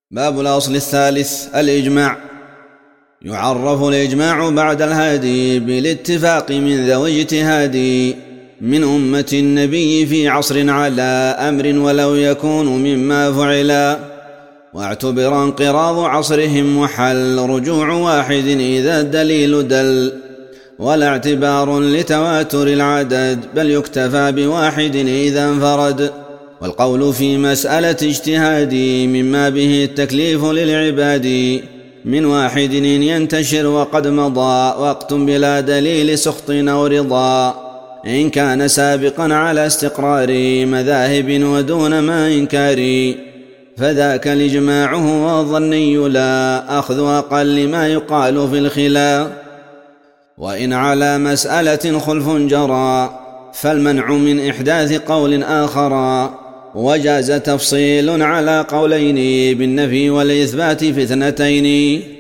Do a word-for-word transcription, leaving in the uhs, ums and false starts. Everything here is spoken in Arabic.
باب الأصل الثالث الإجماع. يعرف الإجماع بعد الهادي بالاتفاق من ذوي اجتهاد من أمة النبي في عصر على أمر ولو يكون مما فعلا، واعتبر انقراض عصرهم وحل رجوع واحد إذا الدليل دل، ولا اعتبار لتواتر العدد بل يكتفى بواحد إذا انفرد. والقول في مسألة اجتهاد مما به التكليف للعباد من واحد إن ينتشر وقد مضى وقت بلا دليل سخط أو رضا، إن كان سابقا على استقرار مذاهب ودون ما إنكار، فذاك الإجماع هو الظني لا أخذ أقل ما يقال في الخلا. وإن على مسألة خلف جرى فالمنع من إحداث قول آخر، وجاز تفصيل على قولين بالنفي والإثبات في اثنتين.